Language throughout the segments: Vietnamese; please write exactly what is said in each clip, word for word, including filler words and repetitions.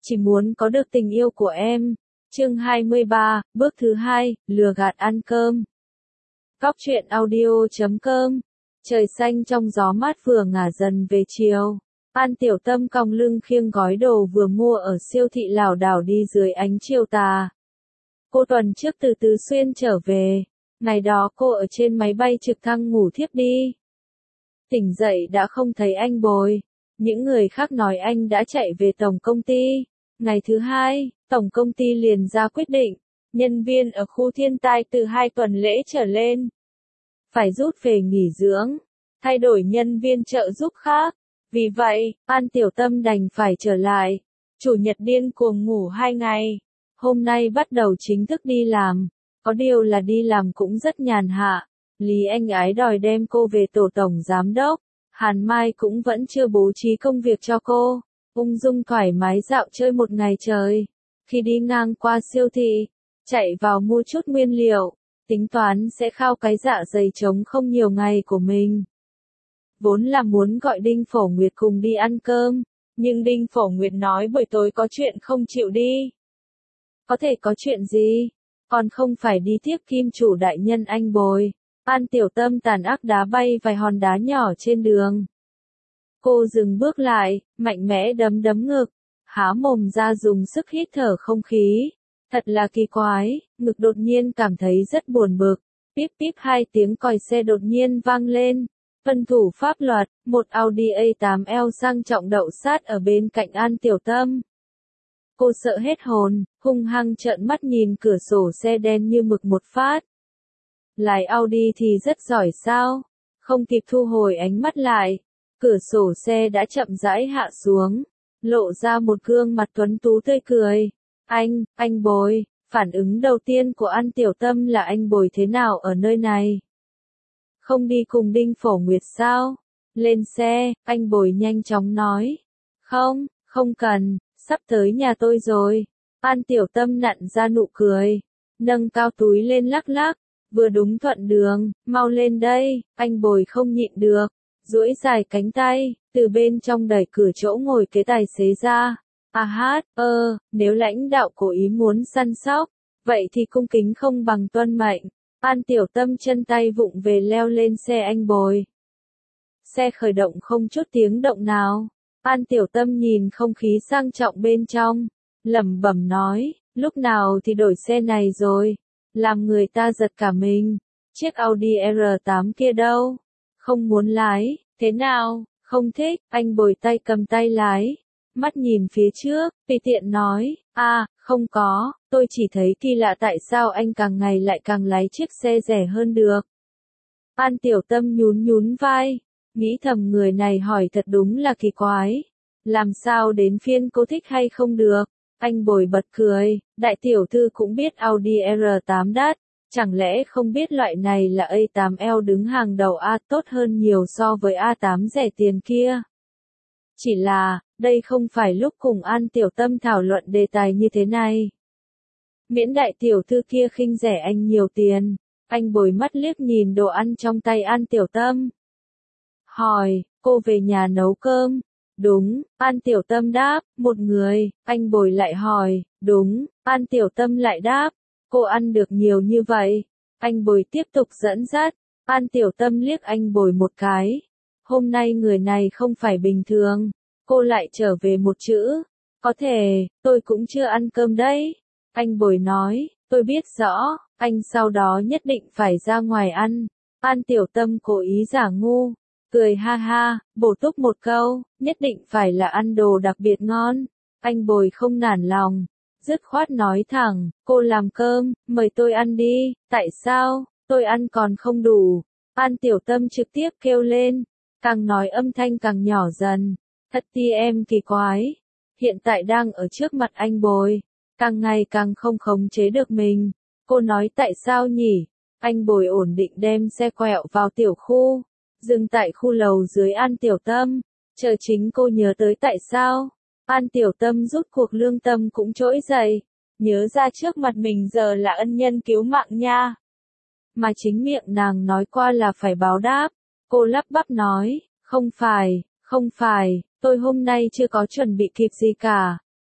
chỉ muốn có được tình yêu của em. Chương hai mươi ba, bước thứ hai, lừa gạt ăn cơm. Góc truyện audio chấm com. Trời xanh trong gió mát vừa ngả dần về chiều. An Tiểu Tâm cong lưng khiêng gói đồ vừa mua ở siêu thị lảo đảo đi dưới ánh chiều tà. Cô tuần trước từ Tứ Xuyên trở về. Ngày đó cô ở trên máy bay trực thăng ngủ thiếp đi. Tỉnh dậy đã không thấy anh Bồi. Những người khác nói anh đã chạy về tổng công ty. Ngày thứ hai, tổng công ty liền ra quyết định, nhân viên ở khu thiên tai từ hai tuần lễ trở lên phải rút về nghỉ dưỡng, thay đổi nhân viên trợ giúp khác. Vì vậy, An Tiểu Tâm đành phải trở lại. Chủ nhật điên cuồng ngủ hai ngày. Hôm nay bắt đầu chính thức đi làm. Có điều là đi làm cũng rất nhàn hạ. Lý Anh Ái đòi đem cô về tổ tổng giám đốc. Hàn Mai cũng vẫn chưa bố trí công việc cho cô. Ung dung thoải mái dạo chơi một ngày trời. Khi đi ngang qua siêu thị, chạy vào mua chút nguyên liệu, tính toán sẽ khao cái dạ dày trống không nhiều ngày của mình. Vốn là muốn gọi Đinh Phổ Nguyệt cùng đi ăn cơm, nhưng Đinh Phổ Nguyệt nói buổi tối có chuyện không chịu đi. Có thể có chuyện gì? Còn không phải đi tiếp kim chủ đại nhân anh Bồi. An Tiểu Tâm tàn ác đá bay vài hòn đá nhỏ trên đường. Cô dừng bước lại, mạnh mẽ đấm đấm ngực, há mồm ra dùng sức hít thở không khí. Thật là kỳ quái, ngực đột nhiên cảm thấy rất buồn bực. Píp píp hai tiếng còi xe đột nhiên vang lên. Tuân thủ pháp luật, một Audi A tám L sang trọng đậu sát ở bên cạnh An Tiểu Tâm. Cô sợ hết hồn, hung hăng trợn mắt nhìn cửa sổ xe đen như mực một phát. Lái Audi thì rất giỏi sao? Không kịp thu hồi ánh mắt lại. Cửa sổ xe đã chậm rãi hạ xuống, lộ ra một gương mặt tuấn tú tươi cười. Anh, anh Bồi, phản ứng đầu tiên của An Tiểu Tâm là anh Bồi thế nào ở nơi này? Không đi cùng Đinh Phổ Nguyệt sao? Lên xe, anh Bồi nhanh chóng nói. Không, không cần, sắp tới nhà tôi rồi. An Tiểu Tâm nặn ra nụ cười, nâng cao túi lên lắc lắc, vừa đúng thuận đường, mau lên đây, anh Bồi không nhịn được. Duỗi dài cánh tay, từ bên trong đẩy cửa chỗ ngồi kế tài xế ra. À hát, ơ, nếu lãnh đạo cố ý muốn săn sóc, vậy thì cung kính không bằng tuân mệnh. An Tiểu Tâm chân tay vụng về leo lên xe anh Bồi. Xe khởi động không chút tiếng động nào. An Tiểu Tâm nhìn không khí sang trọng bên trong, lẩm bẩm nói, lúc nào thì đổi xe này rồi, làm người ta giật cả mình. Chiếc Audi R tám kia đâu? Không muốn lái, thế nào, không thích, anh Bồi tay cầm tay lái, mắt nhìn phía trước, tùy tiện nói, à, không có, tôi chỉ thấy kỳ lạ tại sao anh càng ngày lại càng lái chiếc xe rẻ hơn được. An Tiểu Tâm nhún nhún vai, nghĩ thầm người này hỏi thật đúng là kỳ quái, làm sao đến phiên cô thích hay không được. Anh Bồi bật cười, đại tiểu thư cũng biết Audi R tám đắt. Chẳng lẽ không biết loại này là A tám L đứng hàng đầu A tốt hơn nhiều so với A tám rẻ tiền kia? Chỉ là, đây không phải lúc cùng An Tiểu Tâm thảo luận đề tài như thế này. Miễn đại tiểu thư kia khinh rẻ anh nhiều tiền, anh Bồi mắt liếc nhìn đồ ăn trong tay An Tiểu Tâm. Hỏi, cô về nhà nấu cơm? Đúng, An Tiểu Tâm đáp, một người, anh Bồi lại hỏi, đúng, An Tiểu Tâm lại đáp. Cô ăn được nhiều như vậy. Anh Bồi tiếp tục dẫn dắt. An Tiểu Tâm liếc anh Bồi một cái. Hôm nay người này không phải bình thường. Cô lại trở về một chữ. Có thể, tôi cũng chưa ăn cơm đấy. Anh Bồi nói, tôi biết rõ, anh sau đó nhất định phải ra ngoài ăn. An Tiểu Tâm cố ý giả ngu. Cười ha ha, bổ túc một câu, nhất định phải là ăn đồ đặc biệt ngon. Anh Bồi không nản lòng. Dứt khoát nói thẳng, cô làm cơm, mời tôi ăn đi, tại sao, tôi ăn còn không đủ. An Tiểu Tâm trực tiếp kêu lên, càng nói âm thanh càng nhỏ dần, thật ti em kỳ quái, hiện tại đang ở trước mặt anh Bồi, càng ngày càng không khống chế được mình. Cô nói tại sao nhỉ? Anh Bồi ổn định đem xe quẹo vào tiểu khu, dừng tại khu lầu dưới An Tiểu Tâm, chờ chính cô nhớ tới tại sao. An Tiểu Tâm rút cuộc lương tâm cũng trỗi dậy, nhớ ra trước mặt mình giờ là ân nhân cứu mạng nha. Mà chính miệng nàng nói qua là phải báo đáp, cô lắp bắp nói, không phải, không phải, tôi hôm nay chưa có chuẩn bị kịp gì cả,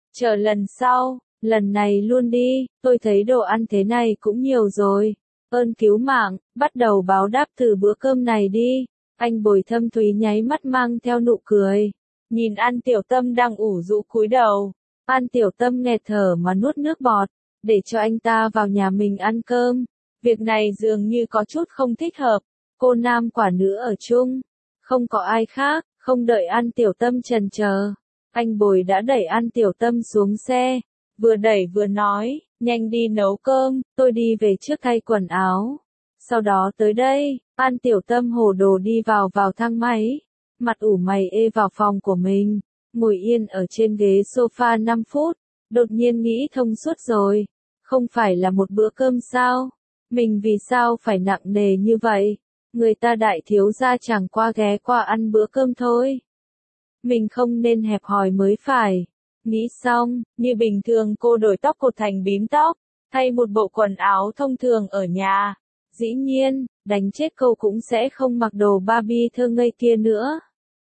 Chờ lần sau, lần này luôn đi, tôi thấy đồ ăn thế này cũng nhiều rồi. Ơn cứu mạng, bắt đầu báo đáp từ bữa cơm này đi. Anh Bồi thâm thúy nháy mắt mang theo nụ cười. Nhìn An Tiểu Tâm đang ủ rũ cúi đầu. An Tiểu Tâm nghẹt thở mà nuốt nước bọt. Để cho anh ta vào nhà mình ăn cơm. Việc này dường như có chút không thích hợp. Cô nam quả nữ ở chung. Không có ai khác, không đợi An Tiểu Tâm chần chờ. Anh Bồi đã đẩy An Tiểu Tâm xuống xe. Vừa đẩy vừa nói, nhanh đi nấu cơm, tôi đi về trước thay quần áo. Sau đó tới đây, An Tiểu Tâm hồ đồ đi vào vào thang máy. Mặt ủ mày ê vào phòng của mình. Ngồi yên ở trên ghế sofa năm phút. Đột nhiên nghĩ thông suốt rồi. Không phải là một bữa cơm sao? Mình vì sao phải nặng nề như vậy? Người ta đại thiếu gia chẳng qua ghé qua ăn bữa cơm thôi. Mình không nên hẹp hòi mới phải. Nghĩ xong, như bình thường cô đổi tóc cột thành bím tóc, thay một bộ quần áo thông thường ở nhà. Dĩ nhiên, đánh chết cô cũng sẽ không mặc đồ Barbie thơ ngây kia nữa.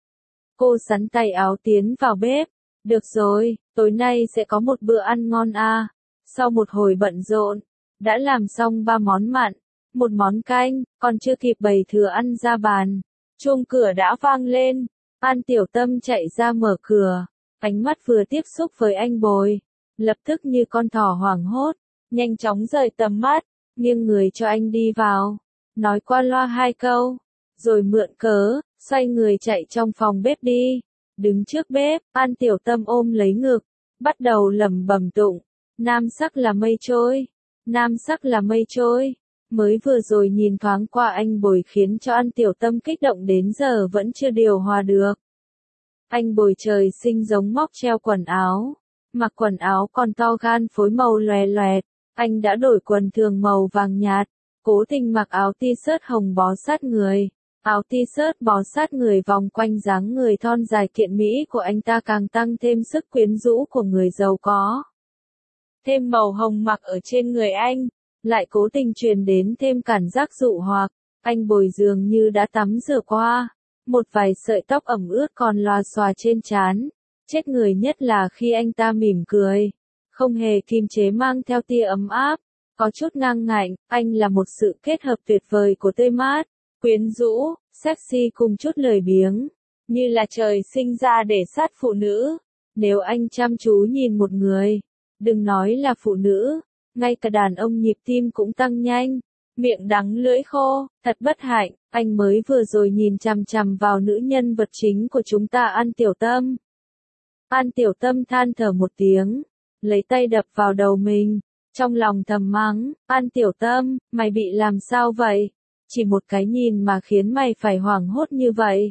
Cô sắn tay áo tiến vào bếp. Được rồi, tối nay sẽ có một bữa ăn ngon à. Sau một hồi bận rộn, đã làm xong ba món mặn, một món canh, còn chưa kịp bày thừa ăn ra bàn. Chuông cửa đã vang lên. An Tiểu Tâm chạy ra mở cửa. Ánh mắt vừa tiếp xúc với anh Bồi, lập tức như con thỏ hoảng hốt, nhanh chóng rời tầm mắt, nghiêng người cho anh đi vào, nói qua loa hai câu, rồi mượn cớ, xoay người chạy trong phòng bếp đi. Đứng trước bếp, An Tiểu Tâm ôm lấy ngực, bắt đầu lẩm bẩm tụng, nam sắc là mây trôi, nam sắc là mây trôi. Mới vừa rồi nhìn thoáng qua anh Bồi khiến cho An Tiểu Tâm kích động đến giờ vẫn chưa điều hòa được. Anh Bồi trời sinh giống móc treo quần áo, mặc quần áo còn to gan phối màu lòe loẹt, anh đã đổi quần thường màu vàng nhạt, cố tình mặc áo t-shirt hồng bó sát người, áo t-shirt bó sát người vòng quanh dáng người thon dài kiện mỹ của anh ta càng tăng thêm sức quyến rũ của người giàu có. Thêm màu hồng mặc ở trên người anh, lại cố tình truyền đến thêm cảm giác dụ hoặc, anh Bồi dường như đã tắm rửa qua. Một vài sợi tóc ẩm ướt còn lòa xòa trên trán. Chết người nhất là khi anh ta mỉm cười. Không hề kiềm chế mang theo tia ấm áp. Có chút ngang ngạnh, anh là một sự kết hợp tuyệt vời của tươi mát, quyến rũ, sexy cùng chút lười biếng. Như là trời sinh ra để sát phụ nữ. Nếu anh chăm chú nhìn một người, đừng nói là phụ nữ, ngay cả đàn ông nhịp tim cũng tăng nhanh. Miệng đắng lưỡi khô, thật bất hạnh, anh mới vừa rồi nhìn chằm chằm vào nữ nhân vật chính của chúng ta An Tiểu Tâm. An Tiểu Tâm than thở một tiếng, lấy tay đập vào đầu mình, trong lòng thầm mắng, An Tiểu Tâm, mày bị làm sao vậy? Chỉ một cái nhìn mà khiến mày phải hoảng hốt như vậy.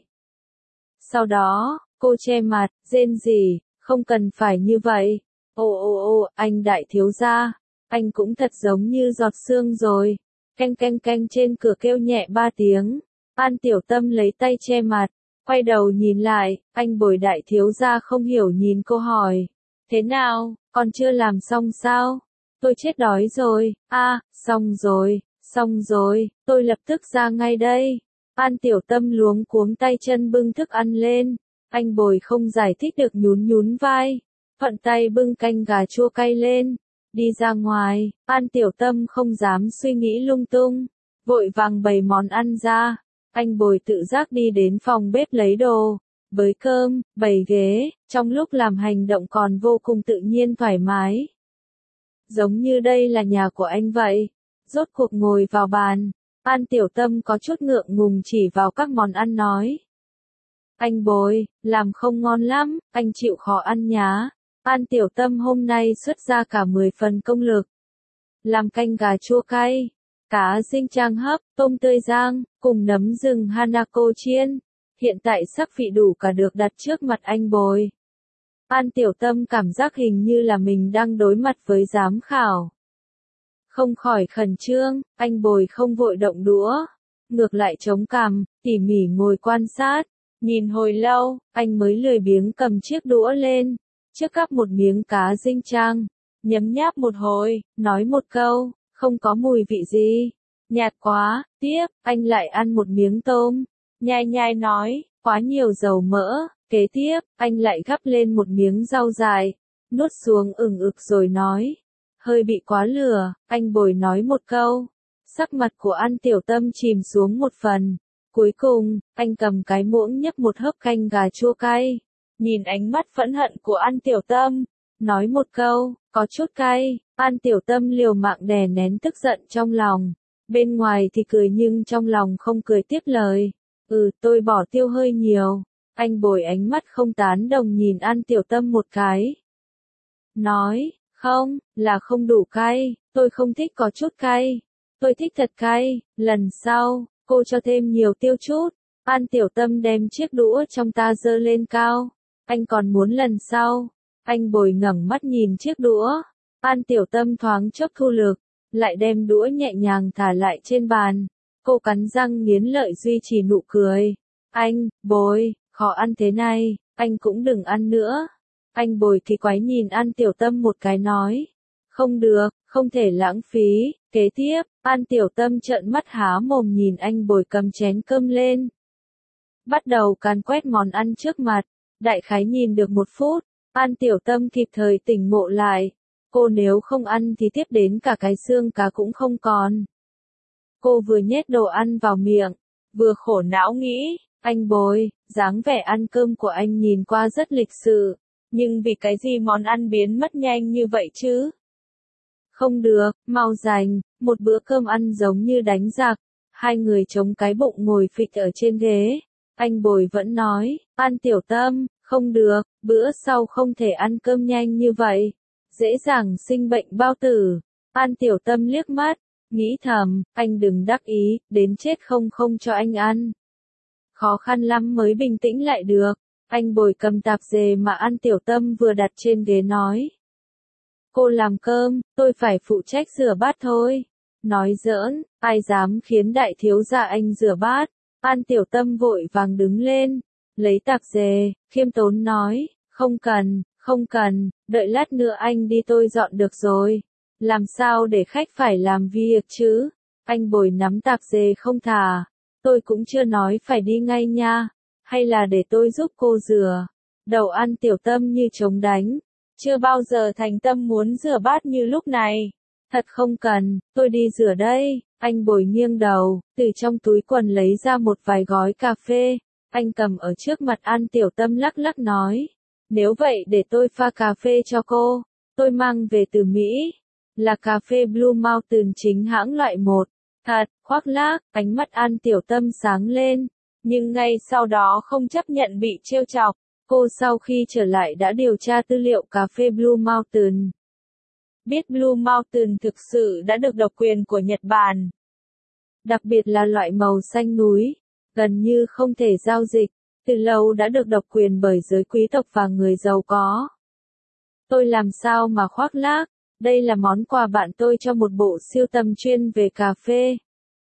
Sau đó, cô che mặt, rên rỉ, không cần phải như vậy. Ồ ồ ồ, anh đại thiếu gia, anh cũng thật giống như giọt sương rồi. Canh canh canh trên cửa kêu nhẹ ba tiếng. An Tiểu Tâm lấy tay che mặt, quay đầu nhìn lại, anh Bồi đại thiếu gia không hiểu nhìn cô hỏi. Thế nào, còn chưa làm xong sao? Tôi chết đói rồi, a à, xong rồi, xong rồi, tôi lập tức ra ngay đây. An Tiểu Tâm luống cuống tay chân bưng thức ăn lên. Anh Bồi không giải thích được nhún nhún vai. Thuận tay bưng canh gà chua cay lên. Đi ra ngoài, An Tiểu Tâm không dám suy nghĩ lung tung, vội vàng bày món ăn ra. Anh Bồi tự giác đi đến phòng bếp lấy đồ, bới cơm, bày ghế, trong lúc làm hành động còn vô cùng tự nhiên thoải mái. Giống như đây là nhà của anh vậy. Rốt cuộc ngồi vào bàn, An Tiểu Tâm có chút ngượng ngùng chỉ vào các món ăn nói. Anh Bồi, làm không ngon lắm, anh chịu khó ăn nhá. An Tiểu Tâm hôm nay xuất ra cả mười phần công lực. Làm canh gà chua cay, cá dinh trang hấp, tôm tươi rang, cùng nấm rừng Hanako chiên. Hiện tại sắc vị đủ cả được đặt trước mặt anh Bồi. An Tiểu Tâm cảm giác hình như là mình đang đối mặt với giám khảo. Không khỏi khẩn trương, anh Bồi không vội động đũa. Ngược lại chống cằm, tỉ mỉ ngồi quan sát. Nhìn hồi lâu, anh mới lười biếng cầm chiếc đũa lên. Trước cắp một miếng cá dinh trang, nhấm nháp một hồi, nói một câu, không có mùi vị gì, nhạt quá. Tiếp, anh lại ăn một miếng tôm, nhai nhai nói, quá nhiều dầu mỡ. Kế tiếp, anh lại gắp lên một miếng rau dài, nuốt xuống ửng ực rồi nói. Hơi bị quá lừa, anh Bồi nói một câu. Sắc mặt của An Tiểu Tâm chìm xuống một phần. Cuối cùng, anh cầm cái muỗng nhấp một hớp canh gà chua cay. Nhìn ánh mắt phẫn hận của An Tiểu Tâm. Nói một câu, có chút cay. An Tiểu Tâm liều mạng đè nén tức giận trong lòng. Bên ngoài thì cười nhưng trong lòng không cười tiếp lời. Ừ, tôi bỏ tiêu hơi nhiều. Anh Bồi ánh mắt không tán đồng nhìn An Tiểu Tâm một cái. Nói, không, là không đủ cay, tôi không thích có chút cay. Tôi thích thật cay, lần sau, cô cho thêm nhiều tiêu chút. An Tiểu Tâm đem chiếc đũa trong ta giơ lên cao. Anh còn muốn lần sau. Anh Bồi ngẩng mắt nhìn chiếc đũa. An Tiểu Tâm thoáng chốc thu lực, lại đem đũa nhẹ nhàng thả lại trên bàn. Cô cắn răng nghiến lợi duy trì nụ cười. Anh, Bồi, khó ăn thế này, anh cũng đừng ăn nữa. Anh Bồi kỳ quái nhìn An Tiểu Tâm một cái nói. Không được, không thể lãng phí. Kế tiếp, An Tiểu Tâm trợn mắt há mồm nhìn anh Bồi cầm chén cơm lên. Bắt đầu càn quét món ăn trước mặt. Đại khái nhìn được một phút, An Tiểu Tâm kịp thời tỉnh ngộ lại. Cô nếu không ăn thì tiếp đến cả cái xương cá cũng không còn. Cô vừa nhét đồ ăn vào miệng, vừa khổ não nghĩ, anh Bồi, dáng vẻ ăn cơm của anh nhìn qua rất lịch sự, nhưng vì cái gì món ăn biến mất nhanh như vậy chứ? Không được, mau dành, một bữa cơm ăn giống như đánh giặc. Hai người chống cái bụng ngồi phịch ở trên ghế. Anh Bồi vẫn nói, An Tiểu Tâm, không được, bữa sau không thể ăn cơm nhanh như vậy. Dễ dàng sinh bệnh bao tử. An Tiểu Tâm liếc mắt, nghĩ thầm, anh đừng đắc ý, đến chết không không cho anh ăn. Khó khăn lắm mới bình tĩnh lại được. Anh Bồi cầm tạp dề mà An Tiểu Tâm vừa đặt trên ghế nói. Cô làm cơm, tôi phải phụ trách rửa bát thôi. Nói giỡn, ai dám khiến đại thiếu gia anh rửa bát. An Tiểu Tâm vội vàng đứng lên, lấy tạp dề, khiêm tốn nói, không cần, không cần, đợi lát nữa anh đi tôi dọn được rồi. Làm sao để khách phải làm việc chứ? Anh Bồi nắm tạp dề không thả. Tôi cũng chưa nói phải đi ngay nha. Hay là để tôi giúp cô rửa? Đầu An Tiểu Tâm như trống đánh. Chưa bao giờ thành tâm muốn rửa bát như lúc này. Thật không cần, tôi đi rửa đây. Anh Bồi nghiêng đầu, từ trong túi quần lấy ra một vài gói cà phê. Anh cầm ở trước mặt An Tiểu Tâm lắc lắc nói. Nếu vậy để tôi pha cà phê cho cô. Tôi mang về từ Mỹ. Là cà phê Blue Mountain chính hãng loại một. Thật, khoác lác, ánh mắt An Tiểu Tâm sáng lên. Nhưng ngay sau đó không chấp nhận bị trêu chọc. Cô sau khi trở lại đã điều tra tư liệu cà phê Blue Mountain. Biết Blue Mountain thực sự đã được độc quyền của Nhật Bản. Đặc biệt là loại màu xanh núi, gần như không thể giao dịch, từ lâu đã được độc quyền bởi giới quý tộc và người giàu có. Tôi làm sao mà khoác lác, đây là món quà bạn tôi cho một bộ sưu tầm chuyên về cà phê.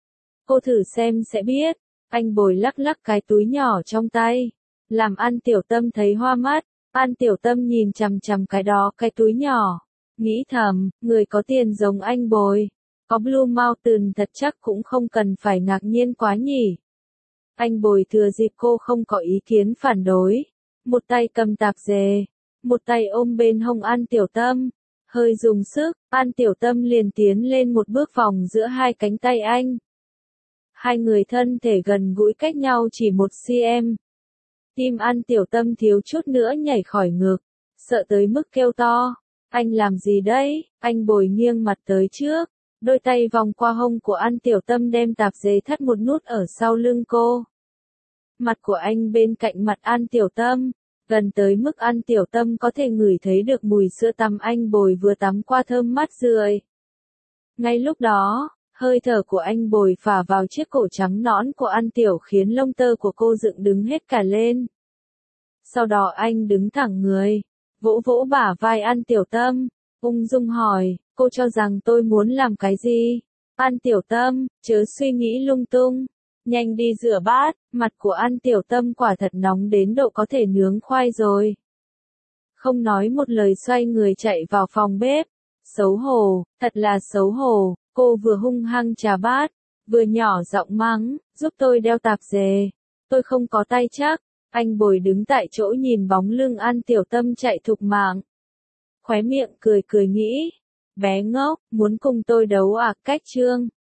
Cô thử xem sẽ biết. Anh Bồi lắc lắc cái túi nhỏ trong tay, làm An Tiểu Tâm thấy hoa mắt. An Tiểu Tâm nhìn chằm chằm cái đó, cái túi nhỏ, nghĩ thầm, người có tiền giống anh Bồi, có Blue Mountain thật chắc cũng không cần phải ngạc nhiên quá nhỉ. Anh Bồi thừa dịp cô không có ý kiến phản đối, một tay cầm tạp dề, một tay ôm bên hông An Tiểu Tâm, hơi dùng sức, An Tiểu Tâm liền tiến lên một bước vòng giữa hai cánh tay anh. Hai người thân thể gần gũi cách nhau chỉ một xăng-ti-mét. Tim An Tiểu Tâm thiếu chút nữa nhảy khỏi ngực, sợ tới mức kêu to. Anh làm gì đấy? Anh Bồi nghiêng mặt tới trước, đôi tay vòng qua hông của An Tiểu Tâm đem tạp dề thắt một nút ở sau lưng cô. Mặt của anh bên cạnh mặt An Tiểu Tâm, gần tới mức An Tiểu Tâm có thể ngửi thấy được mùi sữa tắm anh Bồi vừa tắm qua thơm mát rượi. Ngay lúc đó, hơi thở của anh Bồi phả vào chiếc cổ trắng nõn của An Tiểu khiến lông tơ của cô dựng đứng hết cả lên. Sau đó anh đứng thẳng người, vỗ vỗ bả vai An Tiểu Tâm, ung dung hỏi, cô cho rằng tôi muốn làm cái gì? An Tiểu Tâm, chớ suy nghĩ lung tung, nhanh đi rửa bát. Mặt của An Tiểu Tâm quả thật nóng đến độ có thể nướng khoai rồi. Không nói một lời xoay người chạy vào phòng bếp. Xấu hổ, thật là xấu hổ. Cô vừa hung hăng chà bát, vừa nhỏ giọng mắng, giúp tôi đeo tạp dề. Tôi không có tay chắc. Anh Bồi đứng tại chỗ nhìn bóng lưng An Tiểu Tâm chạy thục mạng. khóe miệng cười cười nghĩ. Bé ngốc, muốn cùng tôi đấu à, cách trương.